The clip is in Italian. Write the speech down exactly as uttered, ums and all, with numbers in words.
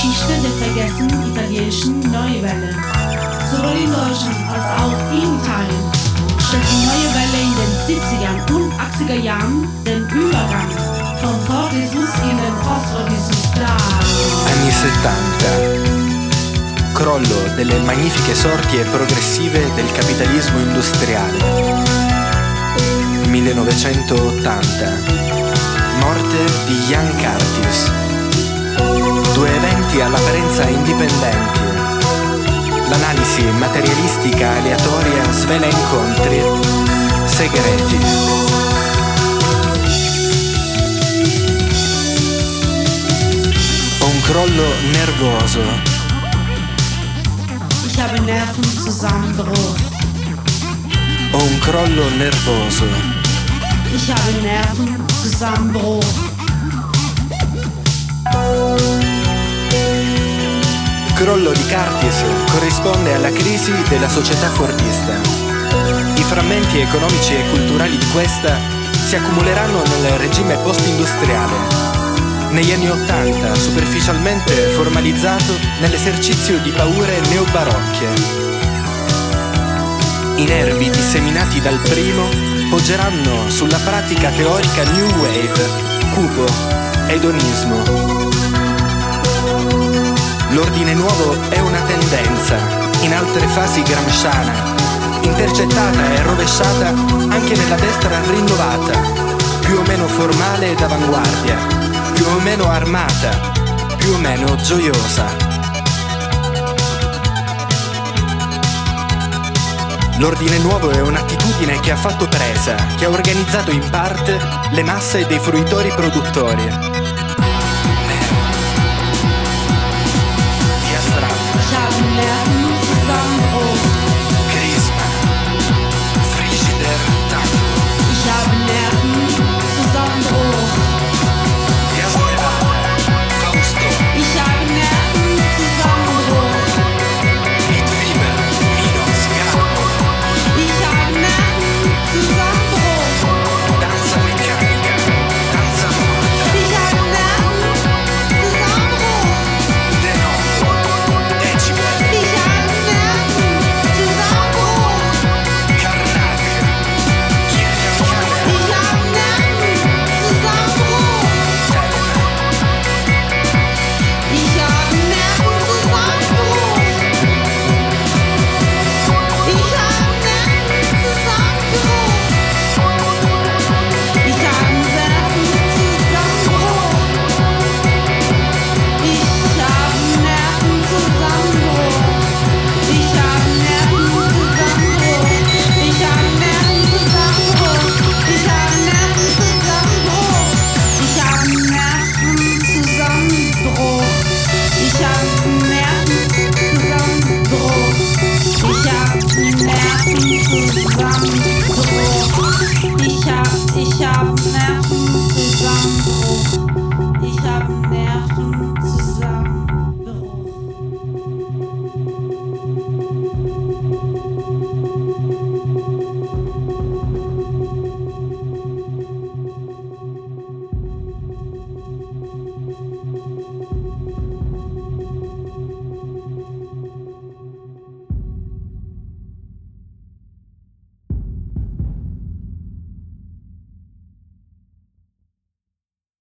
Geschichte der vergessenen italienischen Neue Welle. Sowohl in Deutschland als auch in Italien stellt die Neue Welle in den siebzigern und achtziger Jahren den Übergang vom Fordismus in den Postfordismus dar. Anni settanta. Crollo delle magnifiche sorti e progressive del capitalismo industriale. millenovecentottanta. Morte di Ian Curtis. Due eventi all'apparenza indipendenti. L'analisi materialistica aleatoria svela incontri segreti. Ho un crollo nervoso. Ich habe Nervenzusammenbruch. Ho un crollo nervoso. Ich habe Nervenzusammenbruch. Crollo di Curtis corrisponde alla crisi della società fordista. I frammenti economici e culturali di questa si accumuleranno nel regime post-industriale, negli anni Ottanta superficialmente formalizzato nell'esercizio di paure neobarocche. I nervi disseminati dal primo poggeranno sulla pratica teorica New Wave, cupo, edonismo. L'ordine nuovo è una tendenza, in altre fasi gramsciana, intercettata e rovesciata anche nella destra rinnovata, più o meno formale ed avanguardia, più o meno armata, più o meno gioiosa. L'ordine nuovo è un'attitudine che ha fatto presa, che ha organizzato in parte le masse dei fruitori produttori.